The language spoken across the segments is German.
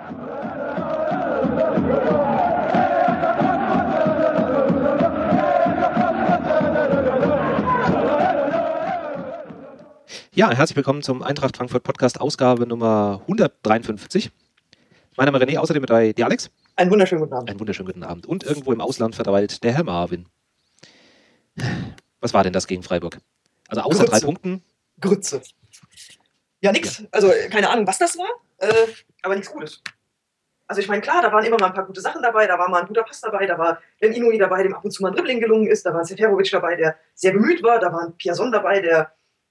Ja, herzlich willkommen zum Eintracht Frankfurt Podcast, Ausgabe Nummer 153. Mein Name ist René, außerdem mit dabei der Alex. Einen wunderschönen guten Abend. Einen wunderschönen guten Abend. Und irgendwo im Ausland verteilt der Herr Marvin. Was war denn das gegen Freiburg? Also außer Grütze. 3 Punkten. Grütze. Ja, nix. Ja. Also keine Ahnung, was das war, aber nichts Gutes. Also ich meine, klar, da waren immer mal ein paar gute Sachen dabei, da war mal ein guter Pass dabei, da war ein Inouye dabei, dem ab und zu mal ein Dribbling gelungen ist, da war ein Seferovic dabei, der sehr bemüht war, da war ein Piazon dabei, der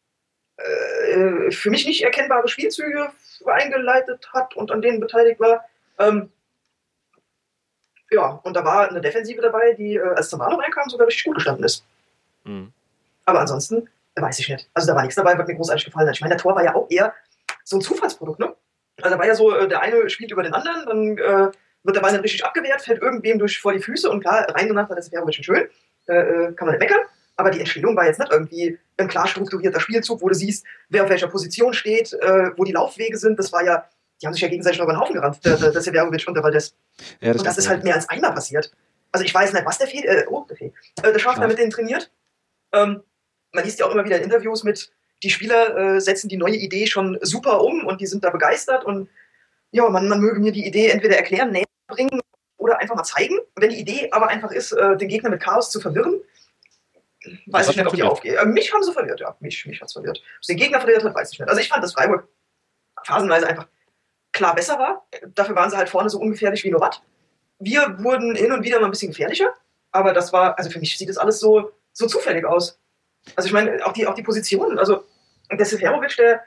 für mich nicht erkennbare Spielzüge eingeleitet hat und an denen beteiligt war. Ja, und da war eine Defensive dabei, die, als Zambrano reinkam, sogar richtig gut gestanden ist. Mhm. Aber ansonsten, weiß ich nicht. Also da war nichts dabei, was mir großartig gefallen hat. Ich meine, der Tor war ja auch eher so ein Zufallsprodukt, ne? Also da war ja so, der eine spielt über den anderen, dann wird der Ball dann richtig abgewehrt, fällt irgendwem vor die Füße und klar, reingemacht hat, das wäre richtig schön. Kann man nicht meckern. Aber die Entstehung war jetzt nicht irgendwie ein klar strukturierter Spielzug, wo du siehst, wer auf welcher Position steht, wo die Laufwege sind. Das war ja, die haben sich ja gegenseitig noch über den Haufen gerannt, der Seferovic und der Valdez. Ja, und das ist halt mehr als einmal passiert. Also ich weiß nicht, was der Schaf da mit denen trainiert. Man liest ja auch immer wieder in Interviews mit, die Spieler setzen die neue Idee schon super um und die sind da begeistert und ja, man möge mir die Idee entweder erklären, näher bringen oder einfach mal zeigen. Wenn die Idee aber einfach ist, den Gegner mit Chaos zu verwirren, weiß ich nicht, ob die aufgeht. Mich haben sie verwirrt, ja. Mich hat es verwirrt. Ob es den Gegner verwirrt hat, weiß ich nicht. Also ich fand, dass Freiburg phasenweise einfach klar besser war. Dafür waren sie halt vorne so ungefährlich wie nur was. Wir wurden hin und wieder mal ein bisschen gefährlicher, aber das war, also für mich sieht das alles so zufällig aus. Also ich meine, auch die Positionen, also der Seferovic, der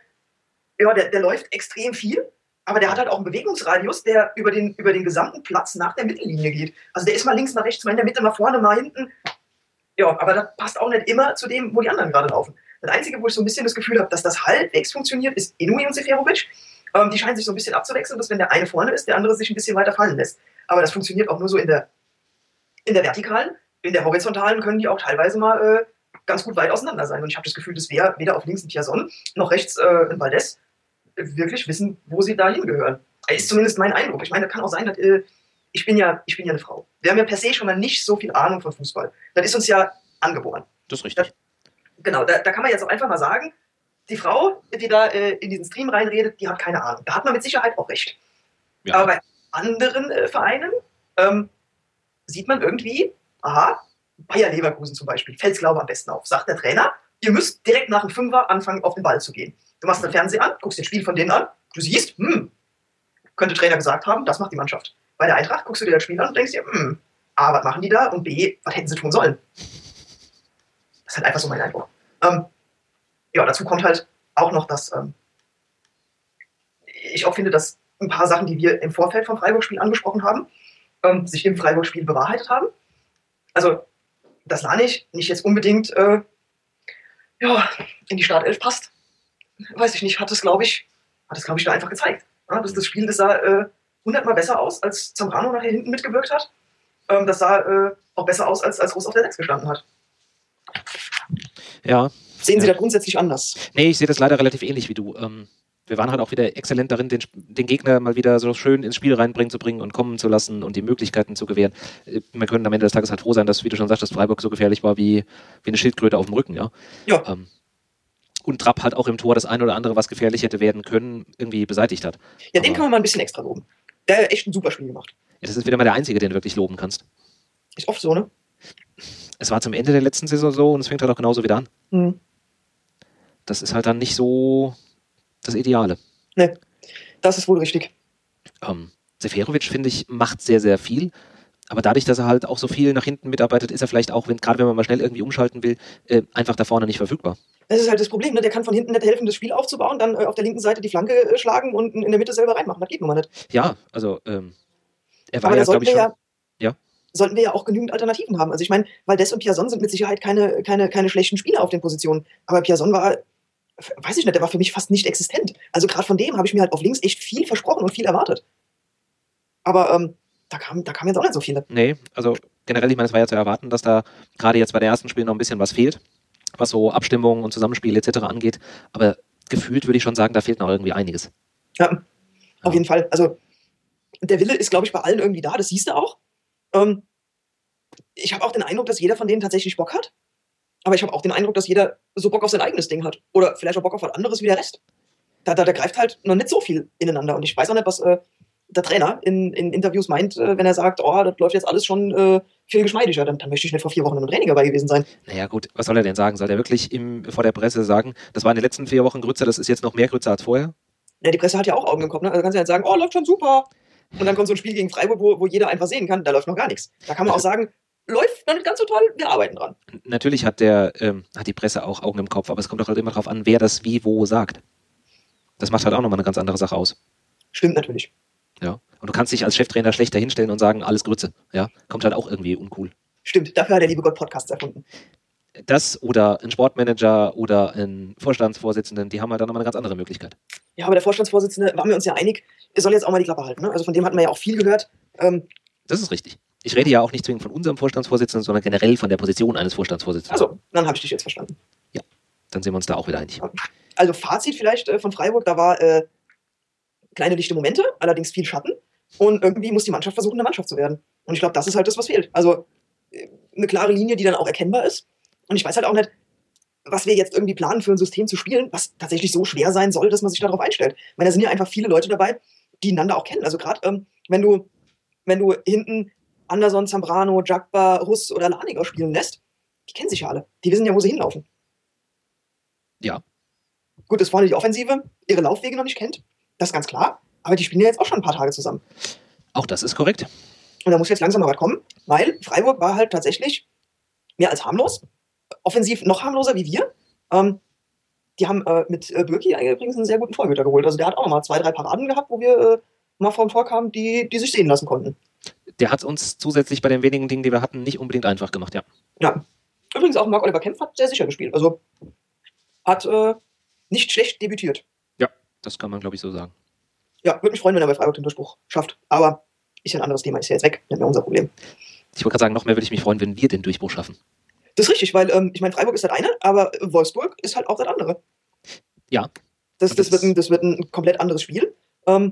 läuft extrem viel, aber der hat halt auch einen Bewegungsradius, der über den gesamten Platz nach der Mittellinie geht. Also der ist mal links, mal rechts, mal in der Mitte, mal vorne, mal hinten. Ja, aber das passt auch nicht immer zu dem, wo die anderen gerade laufen. Das Einzige, wo ich so ein bisschen das Gefühl habe, dass das halbwegs funktioniert, ist Inouye und Seferovic. Die scheinen sich so ein bisschen abzuwechseln, dass wenn der eine vorne ist, der andere sich ein bisschen weiter fallen lässt. Aber das funktioniert auch nur so in der Vertikalen. In der Horizontalen können die auch teilweise mal ganz gut weit auseinander sein. Und ich habe das Gefühl, dass wir weder auf links ein Piazon noch rechts ein Valdez wirklich wissen, wo sie da hingehören. Ist zumindest mein Eindruck. Ich meine, das kann auch sein, dass ich bin ja eine Frau. Wir haben ja per se schon mal nicht so viel Ahnung von Fußball. Das ist uns ja angeboren. Das ist richtig. Genau, da kann man jetzt auch einfach mal sagen, die Frau, die da in diesen Stream reinredet, die hat keine Ahnung. Da hat man mit Sicherheit auch recht. Ja. Aber bei anderen Vereinen sieht man irgendwie, aha, Bayer Leverkusen zum Beispiel, fällt's glaube am besten auf, sagt der Trainer, ihr müsst direkt nach dem Fünfer anfangen, auf den Ball zu gehen. Du machst den Fernseher an, guckst den Spiel von denen an, du siehst, könnte Trainer gesagt haben, das macht die Mannschaft. Bei der Eintracht guckst du dir das Spiel an und denkst dir, A, was machen die da? Und B, was hätten sie tun sollen? Das ist halt einfach so mein Eindruck. Ja, dazu kommt halt auch noch, dass ich auch finde, dass ein paar Sachen, die wir im Vorfeld vom Freiburg-Spiel angesprochen haben, sich im Freiburg-Spiel bewahrheitet haben. Also, dass Lanich nicht jetzt unbedingt in die Startelf passt, weiß ich nicht, hat es, glaube ich, da einfach gezeigt. Ja, das Spiel, das sah 100-mal besser aus, als Zambrano nachher hinten mitgewirkt hat. Das sah auch besser aus, als Russ auf der 6 gestanden hat. Ja. Sehen Sie das grundsätzlich anders? Nee, ich sehe das leider relativ ähnlich wie du. Wir waren halt auch wieder exzellent darin, den Gegner mal wieder so schön ins Spiel reinbringen und kommen zu lassen und die Möglichkeiten zu gewähren. Wir können am Ende des Tages halt froh sein, dass, wie du schon sagst, Freiburg so gefährlich war wie eine Schildkröte auf dem Rücken. Ja. Und Trapp halt auch im Tor das ein oder andere, was gefährlich hätte werden können, irgendwie beseitigt hat. Ja, den kann man mal ein bisschen extra loben. Der hat echt ein super Spiel gemacht. Ja, das ist wieder mal der Einzige, den du wirklich loben kannst. Ist oft so, ne? Es war zum Ende der letzten Saison so und es fängt halt auch genauso wieder an. Mhm. Das ist halt dann nicht so das Ideale. Ne, das ist wohl richtig. Seferovic, finde ich, macht sehr, sehr viel. Aber dadurch, dass er halt auch so viel nach hinten mitarbeitet, ist er vielleicht auch, gerade wenn man mal schnell irgendwie umschalten will, einfach da vorne nicht verfügbar. Das ist halt das Problem, ne? Der kann von hinten nicht helfen, das Spiel aufzubauen, dann auf der linken Seite die Flanke schlagen und in der Mitte selber reinmachen. Das geht nun mal nicht. Ja, also er war ja, glaube ich, schon... Sollten wir ja auch genügend Alternativen haben. Also ich meine, Valdez und Piazon sind mit Sicherheit keine schlechten Spieler auf den Positionen. Aber Piazon war, weiß ich nicht, der war für mich fast nicht existent. Also gerade von dem habe ich mir halt auf links echt viel versprochen und viel erwartet. Aber da kam jetzt auch nicht so viele. Nee, also generell, ich meine, es war ja zu erwarten, dass da gerade jetzt bei der ersten Spiel noch ein bisschen was fehlt, was so Abstimmung und Zusammenspiel etc. angeht. Aber gefühlt würde ich schon sagen, da fehlt noch irgendwie einiges. Ja, auf jeden Fall. Also der Wille ist, glaube ich, bei allen irgendwie da, das siehst du auch. Ich habe auch den Eindruck, dass jeder von denen tatsächlich Bock hat. Aber ich habe auch den Eindruck, dass jeder so Bock auf sein eigenes Ding hat. Oder vielleicht auch Bock auf was anderes wie der Rest. Da greift halt noch nicht so viel ineinander. Und ich weiß auch nicht, was der Trainer in Interviews meint, wenn er sagt, oh, das läuft jetzt alles schon viel geschmeidiger. Dann möchte ich nicht vor 4 Wochen im Training dabei gewesen sein. Naja gut, was soll er denn sagen? Soll er wirklich vor der Presse sagen, das war in den letzten 4 Wochen Grütze, das ist jetzt noch mehr Grütze als vorher? Ja, die Presse hat ja auch Augen im Kopf. Ne? Also kannst du ja sagen, oh, läuft schon super. Und dann kommt so ein Spiel gegen Freiburg, wo jeder einfach sehen kann, da läuft noch gar nichts. Da kann man auch sagen, läuft noch nicht ganz so toll, wir arbeiten dran. Natürlich hat die Presse auch Augen im Kopf, aber es kommt doch halt immer darauf an, wer das wie wo sagt. Das macht halt auch nochmal eine ganz andere Sache aus. Stimmt natürlich. Ja. Und du kannst dich als Cheftrainer schlechter hinstellen und sagen, alles Grütze. Ja. Kommt halt auch irgendwie uncool. Stimmt, dafür hat der liebe Gott Podcasts erfunden. Das oder ein Sportmanager oder ein Vorstandsvorsitzenden, die haben halt dann nochmal eine ganz andere Möglichkeit. Ja, aber der Vorstandsvorsitzende, waren wir uns ja einig, er soll jetzt auch mal die Klappe halten. Ne? Also von dem hatten wir ja auch viel gehört. Das ist richtig. Ich rede ja auch nicht zwingend von unserem Vorstandsvorsitzenden, sondern generell von der Position eines Vorstandsvorsitzenden. Also, dann habe ich dich jetzt verstanden. Ja, dann sind wir uns da auch wieder einig. Also Fazit vielleicht von Freiburg, da war kleine lichte Momente, allerdings viel Schatten. Und irgendwie muss die Mannschaft versuchen, eine Mannschaft zu werden. Und ich glaube, das ist halt das, was fehlt. Also eine klare Linie, die dann auch erkennbar ist. Und ich weiß halt auch nicht, was wir jetzt irgendwie planen, für ein System zu spielen, was tatsächlich so schwer sein soll, dass man sich darauf einstellt. Ich meine, da sind ja einfach viele Leute dabei, die einander auch kennen. Also gerade, wenn du hinten Anderson, Zambrano, Jagba, Russ oder Laniger spielen lässt, die kennen sich ja alle. Die wissen ja, wo sie hinlaufen. Ja. Gut, dass vorne die Offensive ihre Laufwege noch nicht kennt. Das ist ganz klar. Aber die spielen ja jetzt auch schon ein paar Tage zusammen. Auch das ist korrekt. Und da muss jetzt langsam mal was kommen, weil Freiburg war halt tatsächlich mehr als harmlos. Offensiv noch harmloser wie wir. Die haben mit Bürki übrigens einen sehr guten Torhüter geholt. Also der hat auch noch mal 2, 3 Paraden gehabt, wo wir mal vor dem Tor kamen, die sich sehen lassen konnten. Der hat es uns zusätzlich bei den wenigen Dingen, die wir hatten, nicht unbedingt einfach gemacht, ja. Ja. Übrigens auch Marc-Oliver Kempf hat sehr sicher gespielt. Also hat nicht schlecht debütiert. Ja, das kann man, glaube ich, so sagen. Ja, würde mich freuen, wenn er bei Freiburg den Durchbruch schafft. Aber ist ja ein anderes Thema, ist ja jetzt weg, nicht mehr unser Problem. Ich wollte gerade sagen, noch mehr würde ich mich freuen, wenn wir den Durchbruch schaffen. Das ist richtig, weil ich meine, Freiburg ist das eine, aber Wolfsburg ist halt auch das andere. Ja. Das wird ein komplett anderes Spiel. Aber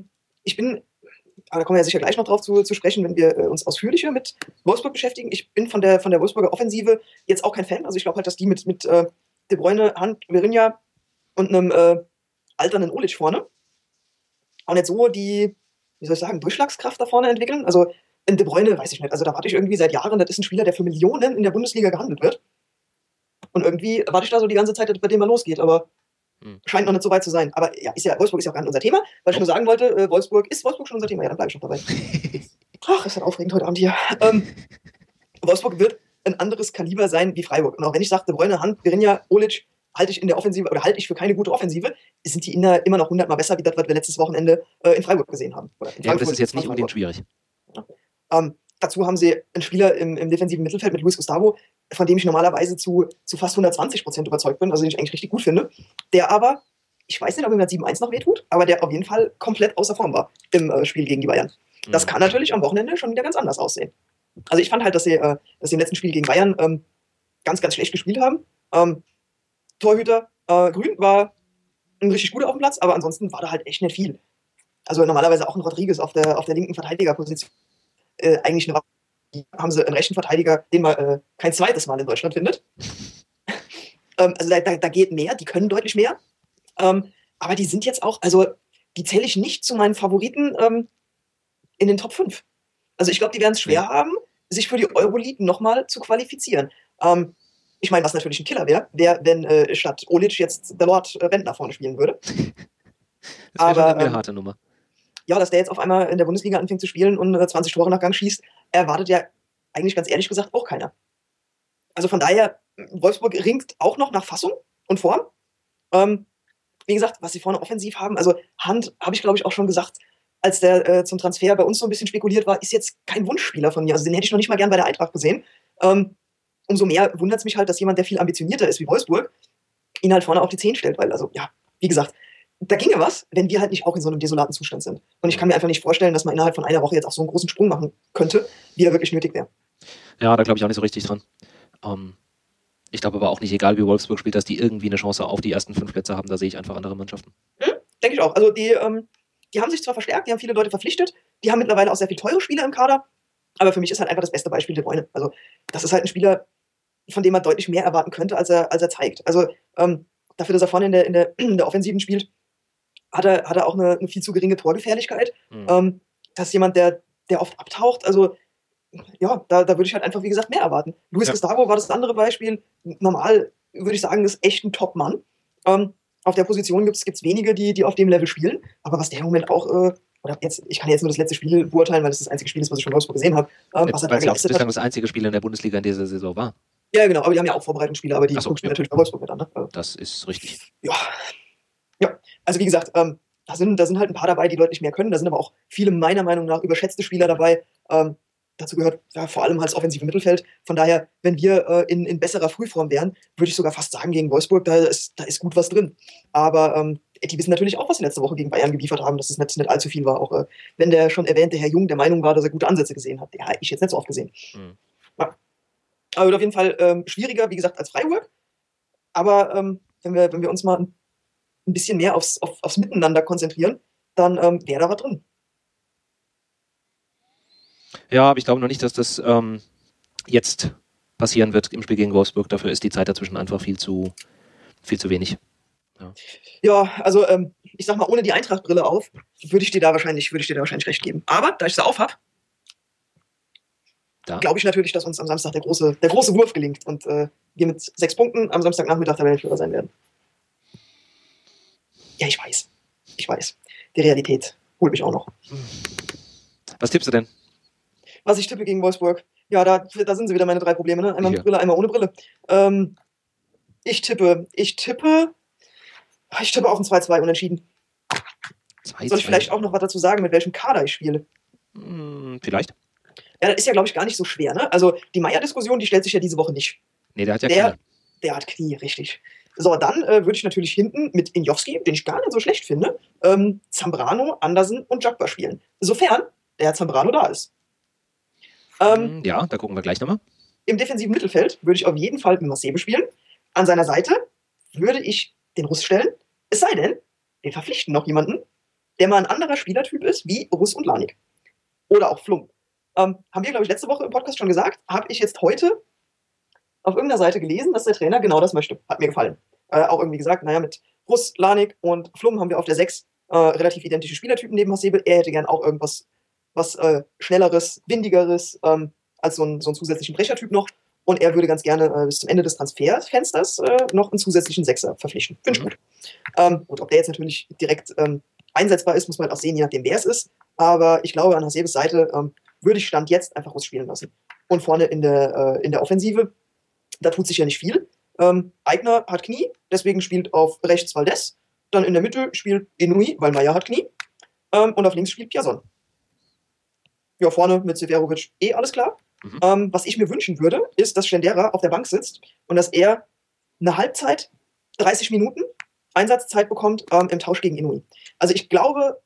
da kommen wir ja sicher gleich noch drauf zu sprechen, wenn wir uns ausführlicher mit Wolfsburg beschäftigen. Ich bin von der Wolfsburger Offensive jetzt auch kein Fan. Also ich glaube halt, dass die mit De Bruyne, Hand, Virinha und einem alternden Olic vorne auch nicht so die, wie soll ich sagen, Durchschlagskraft da vorne entwickeln. Also in De Bruyne weiß ich nicht. Also da warte ich irgendwie seit Jahren, das ist ein Spieler, der für Millionen in der Bundesliga gehandelt wird. Und irgendwie warte ich da so die ganze Zeit, bei dem mal losgeht. Aber scheint noch nicht so weit zu sein. Aber ja, Wolfsburg ist ja auch gar nicht unser Thema, weil ich nur sagen wollte, ist Wolfsburg schon unser Thema? Ja, dann bleibe ich noch dabei. Ach, ist das aufregend heute Abend hier. Wolfsburg wird ein anderes Kaliber sein wie Freiburg. Und auch wenn ich sage, De Bruyne, Hand, Virinha, Olic, halte ich in der Offensive oder halte ich für keine gute Offensive, sind die immer noch 100-mal besser, wie das, was wir letztes Wochenende in Freiburg gesehen haben. Ja, aber das ist jetzt nicht unbedingt schwierig. Dazu haben sie einen Spieler im defensiven Mittelfeld mit Luis Gustavo, von dem ich normalerweise zu fast 120% überzeugt bin, also den ich eigentlich richtig gut finde, der aber, ich weiß nicht, ob ihm das 7-1 noch wehtut, aber der auf jeden Fall komplett außer Form war im Spiel gegen die Bayern. Das kann natürlich am Wochenende schon wieder ganz anders aussehen. Also ich fand halt, dass sie im letzten Spiel gegen Bayern ganz, ganz schlecht gespielt haben. Torhüter Grün war ein richtig guter auf dem Platz, aber ansonsten war da halt echt nicht viel. Also normalerweise auch ein Rodriguez auf der linken Verteidigerposition. Eigentlich haben sie einen rechten Verteidiger, den man kein zweites Mal in Deutschland findet. Also da geht mehr, die können deutlich mehr. Aber die sind jetzt auch, also die zähle ich nicht zu meinen Favoriten in den Top 5. Also ich glaube, die werden es schwer haben, sich für die Euroleague nochmal zu qualifizieren. Ich meine, was natürlich ein Killer wäre, wenn statt Olic jetzt der Lord Bentner vorne spielen würde. Das wäre schon eine harte Nummer. Ja, dass der jetzt auf einmal in der Bundesliga anfängt zu spielen und 20 Tore nach Gang schießt, erwartet ja eigentlich ganz ehrlich gesagt auch keiner. Also von daher, Wolfsburg ringt auch noch nach Fassung und Form. Wie gesagt, was sie vorne offensiv haben, also Hand, habe ich glaube ich auch schon gesagt, als der zum Transfer bei uns so ein bisschen spekuliert war, ist jetzt kein Wunschspieler von mir. Also den hätte ich noch nicht mal gern bei der Eintracht gesehen. Umso mehr wundert es mich halt, dass jemand, der viel ambitionierter ist wie Wolfsburg, ihn halt vorne auf die 10 stellt, weil, also ja, wie gesagt, da ginge was, wenn wir halt nicht auch in so einem desolaten Zustand sind. Und ich kann mir einfach nicht vorstellen, dass man innerhalb von einer Woche jetzt auch so einen großen Sprung machen könnte, wie er wirklich nötig wäre. Ja, da glaube ich auch nicht so richtig dran. Ich glaube aber auch nicht, egal wie Wolfsburg spielt, dass die irgendwie eine Chance auf die ersten 5 Plätze haben. Da sehe ich einfach andere Mannschaften. Denke ich auch. Also die die haben sich zwar verstärkt, die haben viele Leute verpflichtet, die haben mittlerweile auch sehr viele teure Spieler im Kader, aber für mich ist halt einfach das beste Beispiel De Bruyne. Also das ist halt ein Spieler, von dem man deutlich mehr erwarten könnte, als er zeigt. Also dafür, dass er vorne in der Offensiven spielt, hat er auch eine viel zu geringe Torgefährlichkeit. Das ist jemand, der oft abtaucht. Also ja, da würde ich halt einfach, wie gesagt, mehr erwarten. Luis Gustavo war das andere Beispiel. Normal würde ich sagen, ist echt ein Top-Mann. Auf der Position gibt es wenige, die auf dem Level spielen. Aber was der im Moment auch, oder jetzt, ich kann jetzt nur das letzte Spiel beurteilen, weil das das einzige Spiel ist, was ich von Wolfsburg gesehen habe. Was er bislang das einzige Spiel in der Bundesliga in dieser Saison war. Ja, genau, aber die haben ja auch Vorbereitungsspiele, aber die gucken natürlich bei Wolfsburg mit an. Ne? Das ist richtig. Ja, also wie gesagt, da sind halt ein paar dabei, die deutlich mehr können. Da sind aber auch viele meiner Meinung nach überschätzte Spieler dabei. Dazu gehört vor allem halt das offensive Mittelfeld. Von daher, wenn wir in besserer Frühform wären, würde ich sogar fast sagen, gegen Wolfsburg, da ist gut was drin. Aber die wissen natürlich auch, was sie letzte Woche gegen Bayern geliefert haben, dass es nicht allzu viel war. Auch wenn der schon erwähnte Herr Jung der Meinung war, dass er gute Ansätze gesehen hat. Ja, ich jetzt nicht so oft gesehen. Ja. Aber wird auf jeden Fall schwieriger, wie gesagt, als Freiburg. Aber wenn wir uns mal ein bisschen mehr aufs Miteinander konzentrieren, dann wäre da was drin. Ja, aber ich glaube noch nicht, dass das jetzt passieren wird im Spiel gegen Wolfsburg. Dafür ist die Zeit dazwischen einfach viel zu wenig. Ja, also ich sag mal, ohne die Eintracht-Brille auf, würde ich dir da wahrscheinlich recht geben. Aber da ich sie auf habe, glaube ich natürlich, dass uns am Samstag der große Wurf gelingt und wir mit 6 Punkten am Samstagnachmittag Tabellenführer sein werden. Ja, ich weiß. Die Realität holt mich auch noch. Was tippst du denn? Was ich tippe gegen Wolfsburg? Ja, da sind sie wieder meine 3 Probleme. Ne? Einmal mit Brille, einmal ohne Brille. Ich tippe auf ein 2-2 unentschieden. 2-2. Soll ich vielleicht auch noch was dazu sagen, mit welchem Kader ich spiele? Vielleicht. Ja, das ist ja, glaube ich, gar nicht so schwer. Ne? Also die Meier-Diskussion, die stellt sich ja diese Woche nicht. Nee, der hat ja Knie. Der hat Knie, richtig. So, dann würde ich natürlich hinten mit Injowski, den ich gar nicht so schlecht finde, Zambrano, Andersen und Jagba spielen. Sofern der Zambrano da ist. Ja, da gucken wir gleich nochmal. Im defensiven Mittelfeld würde ich auf jeden Fall mit Masebe spielen. An seiner Seite würde ich den Russ stellen. Es sei denn, wir verpflichten noch jemanden, der mal ein anderer Spielertyp ist, wie Russ und Lanik. Oder auch Flum. Haben wir, glaube ich, letzte Woche im Podcast schon gesagt, habe ich jetzt heute auf irgendeiner Seite gelesen, dass der Trainer genau das möchte. Hat mir gefallen. Auch irgendwie gesagt, naja, mit Russ, Lanik und Flum haben wir auf der 6 relativ identische Spielertypen neben Hasebe. Er hätte gern auch irgendwas was Schnelleres, Windigeres, als so einen zusätzlichen Brechertyp noch. Und er würde ganz gerne bis zum Ende des Transferfensters noch einen zusätzlichen Sechser verpflichten. Finde ich gut. Und ob der jetzt natürlich direkt einsetzbar ist, muss man halt auch sehen, je nachdem wer es ist. Aber ich glaube, an Hasebes Seite würde ich Stand jetzt einfach ausspielen lassen. Und vorne in der Offensive, da tut sich ja nicht viel. Aigner hat Knie, deswegen spielt auf rechts Valdez. Dann in der Mitte spielt Inui, weil Meier hat Knie. Und auf links spielt Piazon. Ja, vorne mit Severovic alles klar. Was ich mir wünschen würde, ist, dass Schendera auf der Bank sitzt und dass er eine Halbzeit, 30 Minuten Einsatzzeit bekommt im Tausch gegen Inui. Also ich glaube,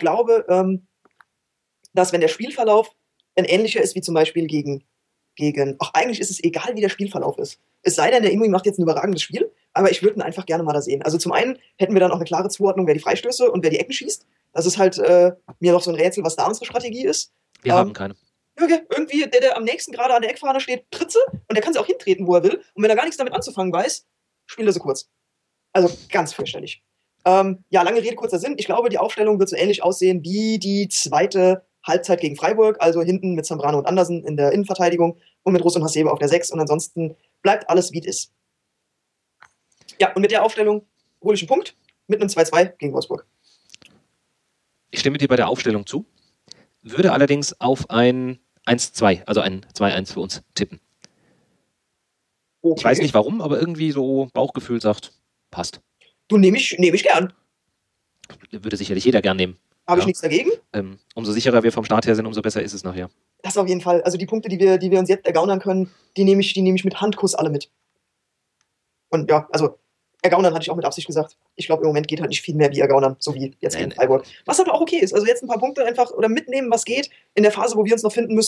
dass wenn der Spielverlauf ein ähnlicher ist wie zum Beispiel gegen eigentlich ist es egal, wie der Spielverlauf ist. Es sei denn, der Inui macht jetzt ein überragendes Spiel, aber ich würde ihn einfach gerne mal da sehen. Also zum einen hätten wir dann auch eine klare Zuordnung, wer die Freistöße und wer die Ecken schießt. Das ist halt mir noch so ein Rätsel, was da unsere Strategie ist. Wir haben keine. Okay, irgendwie, der am nächsten gerade an der Eckfahne steht, tritt sie und der kann sie auch hintreten, wo er will. Und wenn er gar nichts damit anzufangen weiß, spielt er sie kurz. Also ganz fürchterlich. Ja, lange Rede, kurzer Sinn. Ich glaube, die Aufstellung wird so ähnlich aussehen wie die zweite Halbzeit gegen Freiburg. Also hinten mit Zambrano und Andersen in der Innenverteidigung und mit Russ und Hasebe auf der 6. Und ansonsten bleibt alles, wie es ist. Ja, und mit der Aufstellung hole ich einen Punkt mit einem 2-2 gegen Wolfsburg. Ich stimme dir bei der Aufstellung zu, würde allerdings auf ein 1-2, also ein 2-1 für uns tippen. Okay. Ich weiß nicht warum, aber irgendwie so Bauchgefühl sagt, passt. Du, nehme ich gern. Würde sicherlich jeder gern nehmen. Habe ich nichts dagegen. Umso sicherer wir vom Start her sind, umso besser ist es nachher. Das auf jeden Fall. Also die Punkte, die wir uns jetzt ergaunern können, die nehme ich mit Handkuss alle mit. Und ja, also ergaunern hatte ich auch mit Absicht gesagt. Ich glaube, im Moment geht halt nicht viel mehr wie ergaunern, so wie jetzt gegen Freiburg. Was aber auch okay ist. Also jetzt ein paar Punkte einfach oder mitnehmen, was geht, in der Phase, wo wir uns noch finden müssen,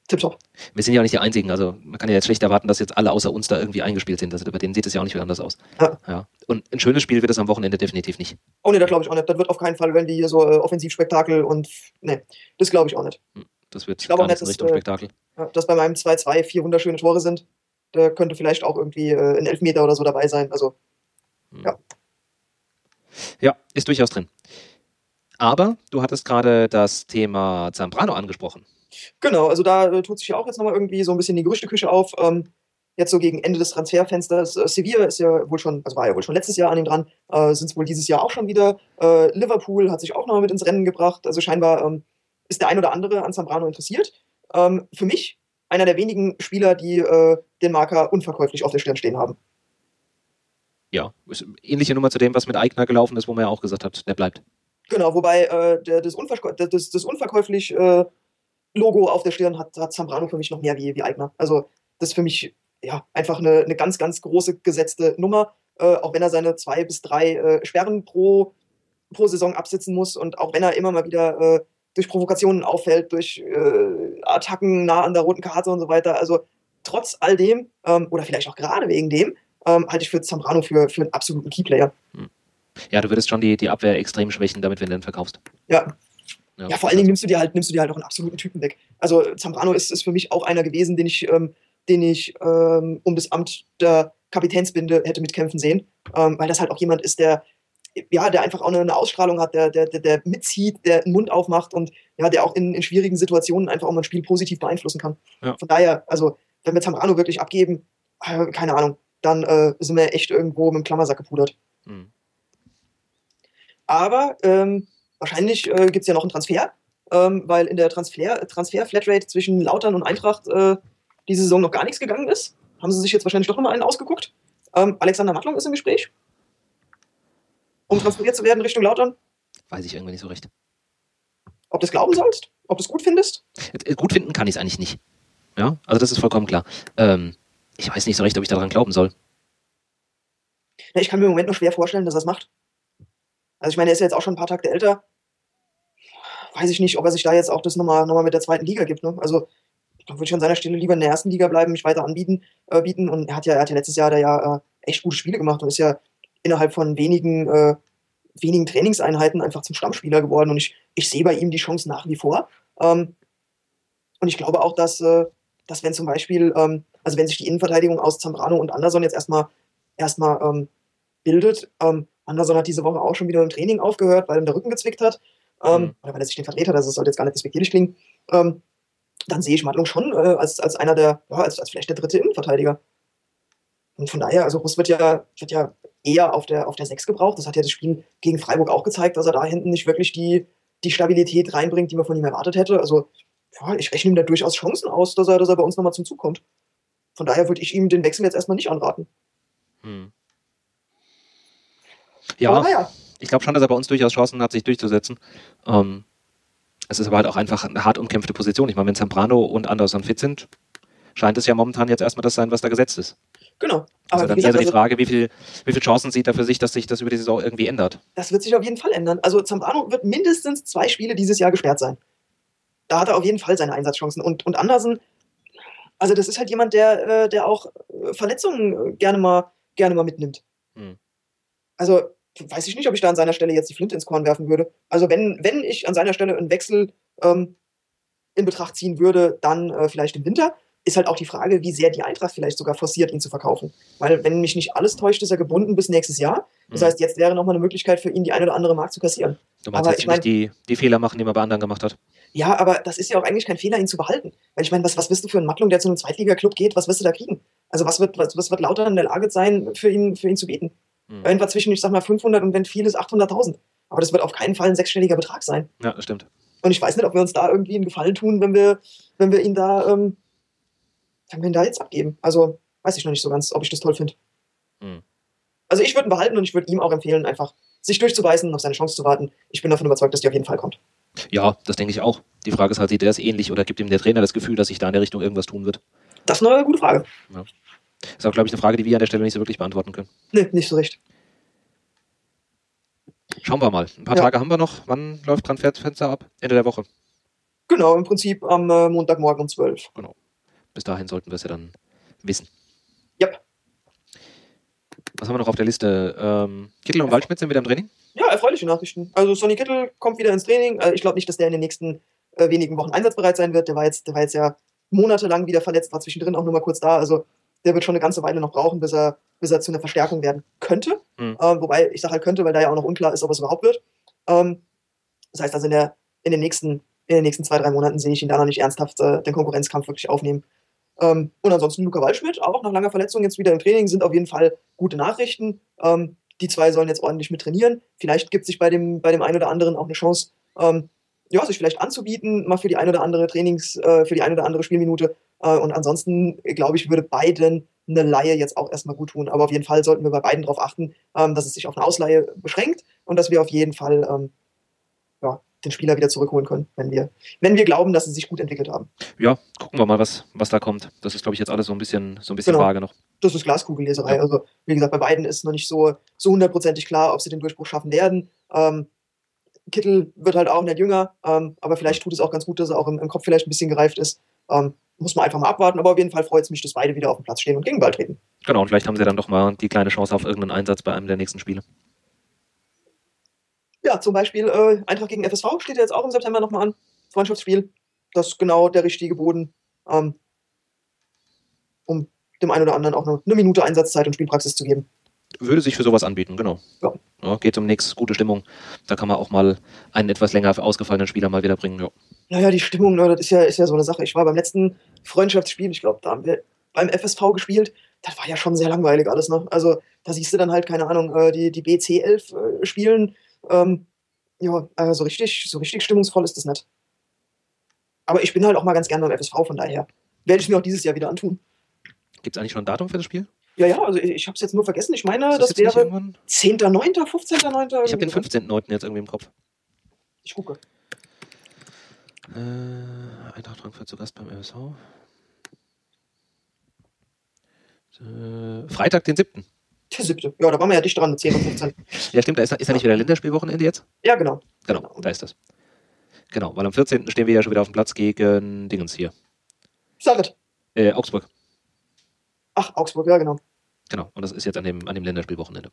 tipptopp. Wir sind ja auch nicht die Einzigen, also man kann ja jetzt schlecht erwarten, dass jetzt alle außer uns da irgendwie eingespielt sind. Also bei denen sieht es ja auch nicht viel anders aus. Ja. Und ein schönes Spiel wird es am Wochenende definitiv nicht. Oh ne, das glaube ich auch nicht. Das wird auf keinen Fall, wenn die hier so Offensivspektakel und ne, das glaube ich auch nicht. Das wird gar nicht in Richtung Spektakel. Dass bei meinem 2-2 4 wunderschöne Tore sind, da könnte vielleicht auch irgendwie ein Elfmeter oder so dabei sein. Also, ja. Ja, ist durchaus drin. Aber du hattest gerade das Thema Zambrano angesprochen. Genau, also da tut sich ja auch jetzt nochmal irgendwie so ein bisschen die Gerüchteküche auf. Jetzt so gegen Ende des Transferfensters. Sevilla ist ja wohl schon, also war ja wohl schon letztes Jahr an ihm dran, sind es wohl dieses Jahr auch schon wieder. Liverpool hat sich auch nochmal mit ins Rennen gebracht. Also scheinbar ist der ein oder andere an Zambrano interessiert. Für mich einer der wenigen Spieler, die den Marker unverkäuflich auf der Stirn stehen haben. Ja, ist ähnliche Nummer zu dem, was mit Aigner gelaufen ist, wo man ja auch gesagt hat, der bleibt. Genau, wobei das unverkäuflich Logo auf der Stirn hat Zambrano für mich noch mehr wie Aigner. Also das ist für mich ja einfach eine ganz, ganz große gesetzte Nummer. Auch wenn er seine 2 bis 3 Sperren pro Saison absitzen muss und auch wenn er immer mal wieder durch Provokationen auffällt, durch Attacken nah an der roten Karte und so weiter. Also trotz all dem, oder vielleicht auch gerade wegen dem, halte ich für Zambrano für einen absoluten Keyplayer. Ja, du würdest schon die Abwehr extrem schwächen, damit wenn du den verkaufst. Ja, vor allen Dingen nimmst du dir halt auch einen absoluten Typen weg. Also Zambrano ist für mich auch einer gewesen, den ich um das Amt der Kapitänsbinde hätte mitkämpfen sehen, weil das halt auch jemand ist, der einfach auch eine Ausstrahlung hat, der mitzieht, der den Mund aufmacht und ja, der auch in schwierigen Situationen einfach auch mal ein Spiel positiv beeinflussen kann. Ja. Von daher, also wenn wir Zambrano wirklich abgeben, keine Ahnung, dann sind wir echt irgendwo mit dem Klammersack gepudert. Mhm. Aber wahrscheinlich gibt es ja noch einen Transfer, weil in der Transfer-Flatrate zwischen Lautern und Eintracht diese Saison noch gar nichts gegangen ist. Haben sie sich jetzt wahrscheinlich doch nochmal einen ausgeguckt. Alexander Mattlung ist im Gespräch, um transferiert zu werden Richtung Lautern. Weiß ich irgendwie nicht so recht. Ob du es glauben sollst? Ob du es gut findest? Gut finden kann ich es eigentlich nicht. Ja, also das ist vollkommen klar. Ich weiß nicht so recht, ob ich daran glauben soll. Ja, ich kann mir im Moment noch schwer vorstellen, dass er es macht. Also ich meine, er ist ja jetzt auch schon ein paar Tage älter. Weiß ich nicht, ob er sich da jetzt auch das nochmal mit der zweiten Liga gibt. Ne? Also dann würde ich an seiner Stelle lieber in der ersten Liga bleiben, mich weiter bieten. Und er hat ja letztes Jahr echt gute Spiele gemacht und ist ja innerhalb von wenigen Trainingseinheiten einfach zum Stammspieler geworden. Und ich sehe bei ihm die Chance nach wie vor. Und ich glaube auch, dass wenn zum Beispiel, also wenn sich die Innenverteidigung aus Zambrano und Anderson jetzt erstmal bildet, Anderson hat diese Woche auch schon wieder im Training aufgehört, weil ihm der Rücken gezwickt hat. Oder weil er sich den verdreht hat, also das sollte jetzt gar nicht despektierlich klingen. Dann sehe ich Mattlung schon als einer der, als vielleicht der dritte Innenverteidiger. Und von daher, also Russ wird ja eher auf der 6 gebraucht. Das hat ja das Spiel gegen Freiburg auch gezeigt, dass er da hinten nicht wirklich die Stabilität reinbringt, die man von ihm erwartet hätte. Also ja, ich rechne ihm da durchaus Chancen aus, dass er bei uns nochmal zum Zug kommt. Von daher würde ich ihm den Wechsel jetzt erstmal nicht anraten. Ja, ja, ich glaube schon, dass er bei uns durchaus Chancen hat, sich durchzusetzen. Es ist aber halt auch einfach eine hart umkämpfte Position. Ich meine, wenn Zambrano und Anderson fit sind, scheint es ja momentan jetzt erstmal das sein, was da gesetzt ist. Genau. Aber also dann eher so die Frage, wie viel Chancen sieht er für sich, dass sich das über die Saison irgendwie ändert? Das wird sich auf jeden Fall ändern. Also Zambrano wird mindestens 2 Spiele dieses Jahr gesperrt sein. Da hat er auf jeden Fall seine Einsatzchancen. Und Andersen, also das ist halt jemand, der auch Verletzungen gerne mal mitnimmt. Also weiß ich nicht, ob ich da an seiner Stelle jetzt die Flinte ins Korn werfen würde. Also wenn ich an seiner Stelle einen Wechsel in Betracht ziehen würde, dann vielleicht im Winter. Ist halt auch die Frage, wie sehr die Eintracht vielleicht sogar forciert, ihn zu verkaufen. Weil, wenn mich nicht alles täuscht, ist er gebunden bis nächstes Jahr. Das heißt, jetzt wäre nochmal eine Möglichkeit für ihn, die eine oder andere Mark zu kassieren. Du meinst aber jetzt nicht die Fehler machen, die man bei anderen gemacht hat? Ja, aber das ist ja auch eigentlich kein Fehler, ihn zu behalten. Weil ich meine, was bist du für einen Mattlung, der zu einem Zweitliga-Club geht? Was wirst du da kriegen? Also was wird Lautern in der Lage sein, für ihn zu bieten? Irgendwas zwischen, ich sag mal, 500 und wenn viel ist 800.000. Aber das wird auf keinen Fall ein 6-stelliger Betrag sein. Ja, das stimmt. Und ich weiß nicht, ob wir uns da irgendwie einen Gefallen tun, wenn wir ihn da jetzt abgeben. Also weiß ich noch nicht so ganz, ob ich das toll finde. Also ich würde ihn behalten und ich würde ihm auch empfehlen, einfach sich durchzubeißen und auf seine Chance zu warten. Ich bin davon überzeugt, dass die auf jeden Fall kommt. Ja, das denke ich auch. Die Frage ist halt, sieht er es ähnlich oder gibt ihm der Trainer das Gefühl, dass sich da in der Richtung irgendwas tun wird? Das ist eine gute Frage. Ja. Ist auch, glaube ich, eine Frage, die wir an der Stelle nicht so wirklich beantworten können. Nee, nicht so recht. Schauen wir mal. Ein paar Tage haben wir noch. Wann läuft Transferfenster ab? Ende der Woche. Genau, im Prinzip am Montagmorgen um 12. Genau. Bis dahin sollten wir es ja dann wissen. Yep. Was haben wir noch auf der Liste? Kittel und Waldschmidt sind wieder im Training? Ja, erfreuliche Nachrichten. Also Sonny Kittel kommt wieder ins Training. Ich glaube nicht, dass der in den nächsten wenigen Wochen einsatzbereit sein wird. Der war jetzt ja monatelang wieder verletzt, war zwischendrin auch nur mal kurz da. Also der wird schon eine ganze Weile noch brauchen, bis er zu einer Verstärkung werden könnte. Wobei, ich sage halt könnte, weil da ja auch noch unklar ist, ob es überhaupt wird. Das heißt also, in den nächsten 2-3 Monaten sehe ich ihn da noch nicht ernsthaft den Konkurrenzkampf wirklich aufnehmen. Und ansonsten Luca Waldschmidt, auch nach langer Verletzung jetzt wieder im Training, sind auf jeden Fall gute Nachrichten. Die zwei sollen jetzt ordentlich mit trainieren. Vielleicht gibt sich bei dem einen oder anderen auch eine Chance, sich vielleicht anzubieten, mal für die eine oder andere für die eine oder andere Spielminute. Und ansonsten, glaube ich, würde beiden eine Leihe jetzt auch erstmal gut tun. Aber auf jeden Fall sollten wir bei beiden darauf achten, dass es sich auf eine Ausleihe beschränkt und dass wir auf jeden Fall den Spieler wieder zurückholen können, wenn wir glauben, dass sie sich gut entwickelt haben. Ja, gucken wir mal, was da kommt. Das ist, glaube ich, jetzt alles so ein bisschen Genau. vage noch. Das ist Glaskugelleserei. Ja. Also, wie gesagt, bei beiden ist noch nicht so hundertprozentig klar, ob sie den Durchbruch schaffen werden. Kittel wird halt auch nicht jünger, aber vielleicht tut es auch ganz gut, dass er auch im Kopf vielleicht ein bisschen gereift ist. Muss man einfach mal abwarten, aber auf jeden Fall freut es mich, dass beide wieder auf dem Platz stehen und gegen den Ball treten. Genau, und vielleicht haben sie dann doch mal die kleine Chance auf irgendeinen Einsatz bei einem der nächsten Spiele. Ja, zum Beispiel Eintracht gegen FSV steht ja jetzt auch im September nochmal an. Freundschaftsspiel. Das ist genau der richtige Boden, um dem einen oder anderen auch eine Minute Einsatzzeit und Spielpraxis zu geben. Würde sich für sowas anbieten, genau. Ja, geht um nichts, gute Stimmung. Da kann man auch mal einen etwas länger ausgefallenen Spieler mal wieder bringen. Ja. Naja, die Stimmung, das ist ja so eine Sache. Ich war beim letzten Freundschaftsspiel, ich glaube, da haben wir beim FSV gespielt. Das war ja schon sehr langweilig alles, ne? Also da siehst du dann halt, keine Ahnung, die BC11 spielen. So richtig stimmungsvoll ist das nicht. Aber ich bin halt auch mal ganz gerne beim FSV, von daher werde ich mir auch dieses Jahr wieder antun. Gibt es eigentlich schon ein Datum für das Spiel? Ja, also ich habe es jetzt nur vergessen. Ich meine, das wäre 10.9., 15.9. Ich habe den 15.9. jetzt irgendwie im Kopf. Ich gucke. Eintracht Frankfurt zu Gast beim FSV. Freitag, den 7. Der 7. Ja, da waren wir ja dicht dran mit 10 und 15. Ja, stimmt, da ist ja nicht wieder Länderspielwochenende jetzt? Ja, genau. Genau, da ist das. Genau, weil am 14. stehen wir ja schon wieder auf dem Platz gegen Dingens hier. Sarit. Augsburg. Ach, Augsburg, ja, genau. Genau, und das ist jetzt an dem Länderspielwochenende.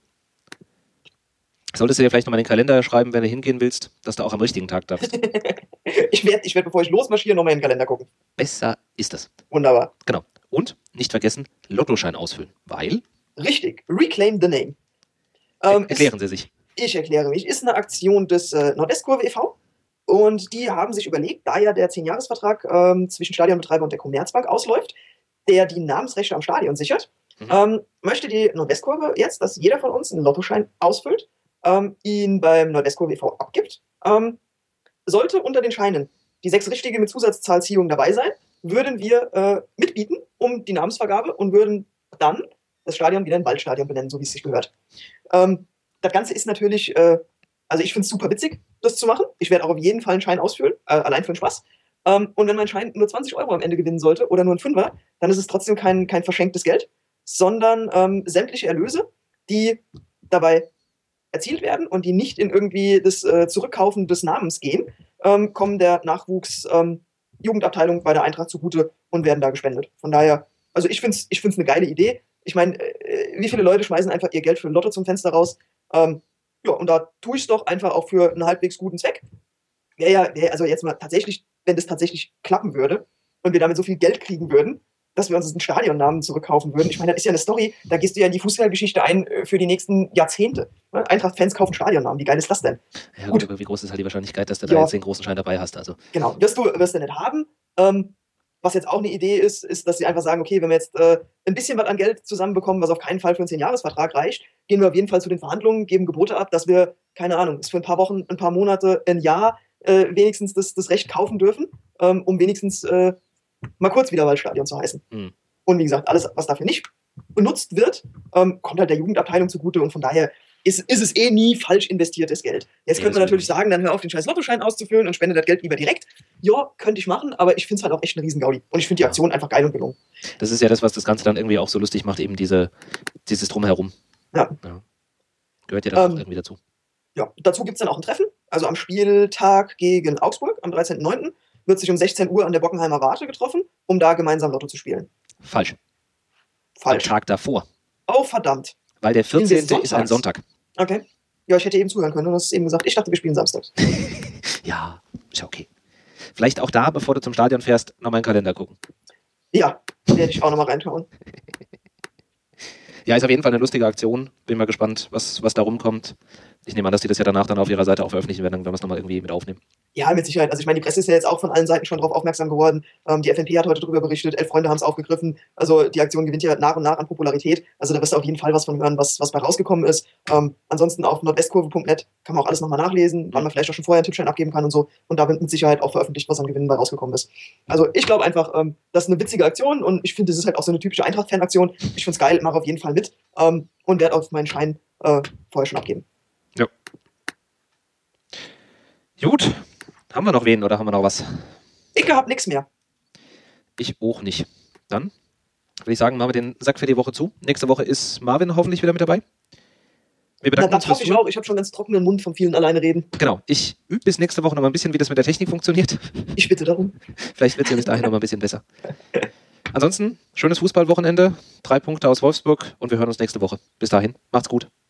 Solltest du dir vielleicht nochmal in den Kalender schreiben, wenn du hingehen willst, dass du auch am richtigen Tag darfst. Ich werd, bevor ich losmarschiere, nochmal in den Kalender gucken. Besser ist das. Wunderbar. Genau. Und nicht vergessen, Lottoschein ausfüllen, weil... Richtig, Reclaim the Name. Erklären Sie sich. Ich erkläre mich. Ist eine Aktion des Nordwestkurve e.V. Und die haben sich überlegt, da ja der 10-Jahres-Vertrag zwischen Stadionbetreiber und der Commerzbank ausläuft, der die Namensrechte am Stadion sichert, möchte die Nordwestkurve jetzt, dass jeder von uns einen Lottoschein ausfüllt, ihn beim Nordwestkurve e.V. abgibt. Sollte unter den Scheinen die 6 richtige mit Zusatzzahlziehung dabei sein, würden wir mitbieten um die Namensvergabe und würden dann das Stadion wieder ein Waldstadion benennen, so wie es sich gehört. Das Ganze ist natürlich, also ich finde es super witzig, das zu machen. Ich werde auch auf jeden Fall einen Schein ausfüllen, allein für den Spaß. Und wenn mein Schein nur 20 Euro am Ende gewinnen sollte oder nur ein Fünfer, dann ist es trotzdem kein verschenktes Geld, sondern sämtliche Erlöse, die dabei erzielt werden und die nicht in irgendwie das Zurückkaufen des Namens gehen, kommen der Nachwuchs-Jugendabteilung bei der Eintracht zugute und werden da gespendet. Von daher, also ich find's eine geile Idee. Ich meine, wie viele Leute schmeißen einfach ihr Geld für ein Lotto zum Fenster raus? Und da tue ich es doch einfach auch für einen halbwegs guten Zweck. Also jetzt mal tatsächlich, wenn das tatsächlich klappen würde und wir damit so viel Geld kriegen würden, dass wir uns einen Stadionnamen zurückkaufen würden. Ich meine, das ist ja eine Story, da gehst du ja in die Fußballgeschichte ein für die nächsten Jahrzehnte. Eintracht-Fans kaufen Stadionnamen, wie geil ist das denn? Ja, gut, aber wie groß ist halt die Wahrscheinlichkeit, dass du da jetzt den großen Schein dabei hast? Also. Genau, wirst du nicht haben. Was jetzt auch eine Idee ist, dass sie einfach sagen, okay, wenn wir jetzt ein bisschen was an Geld zusammenbekommen, was auf keinen Fall für einen 10-Jahres-Vertrag reicht, gehen wir auf jeden Fall zu den Verhandlungen, geben Gebote ab, dass wir, keine Ahnung, es für ein paar Wochen, ein paar Monate, ein Jahr wenigstens das Recht kaufen dürfen, um wenigstens mal kurz wieder Waldstadion zu heißen. Und wie gesagt, alles, was dafür nicht benutzt wird, kommt halt der Jugendabteilung zugute und von daher ist es nie falsch investiertes Geld. Jetzt könnte man natürlich sagen, dann hör auf, den scheiß Lottoschein auszufüllen und spende das Geld lieber direkt. Ja, könnte ich machen, aber ich finde es halt auch echt eine Riesengaudi. Und ich finde die Aktion einfach geil und gelungen. Das ist ja das, was das Ganze dann irgendwie auch so lustig macht, eben dieses Drumherum. Ja. Gehört ja dann auch irgendwie dazu. Ja, dazu gibt es dann auch ein Treffen. Also am Spieltag gegen Augsburg, am 13.09., wird sich um 16 Uhr an der Bockenheimer Warte getroffen, um da gemeinsam Lotto zu spielen. Falsch. Falsch. Am Tag davor. Oh, verdammt. Weil der 14. ist ein Sonntag. Okay. Ja, ich hätte eben zuhören können. Du hast eben gesagt, ich dachte, wir spielen samstags. Ja, ist ja okay. Vielleicht auch da, bevor du zum Stadion fährst, nochmal in den Kalender gucken. Ja, werde ich auch nochmal reinschauen. Ja, ist auf jeden Fall eine lustige Aktion. Bin mal gespannt, was da rumkommt. Ich nehme an, dass die das ja danach dann auf ihrer Seite auch veröffentlichen werden, dann werden wir es nochmal irgendwie mit aufnehmen. Ja, mit Sicherheit. Also ich meine, die Presse ist ja jetzt auch von allen Seiten schon darauf aufmerksam geworden. Die FNP hat heute darüber berichtet, 11 Freunde haben es aufgegriffen. Also die Aktion gewinnt ja nach und nach an Popularität. Also da wirst du auf jeden Fall was von hören, was bei rausgekommen ist. Ansonsten auf nordwestkurve.net kann man auch alles nochmal nachlesen, weil man vielleicht auch schon vorher einen Tippschein abgeben kann und so. Und da wird mit Sicherheit auch veröffentlicht, was an Gewinnen bei rausgekommen ist. Also ich glaube einfach, das ist eine witzige Aktion und ich finde, das ist halt auch so eine typische Eintracht-Fan-Aktion. Ich finde es geil, mache auf jeden Fall mit und werde auf meinen Schein vorher schon abgeben. Ja. Gut. Haben wir noch wen oder haben wir noch was? Ich hab nichts mehr. Ich auch nicht. Dann würde ich sagen, machen wir den Sack für die Woche zu. Nächste Woche ist Marvin hoffentlich wieder mit dabei. Wir bedanken uns. Das hoffe ich auch. Ich habe schon ganz trockenen Mund vom vielen alleine reden. Genau. Ich übe bis nächste Woche noch mal ein bisschen, wie das mit der Technik funktioniert. Ich bitte darum. Vielleicht wird es ja bis dahin noch mal ein bisschen besser. Ansonsten, schönes Fußballwochenende. 3 Punkte aus Wolfsburg und wir hören uns nächste Woche. Bis dahin, macht's gut.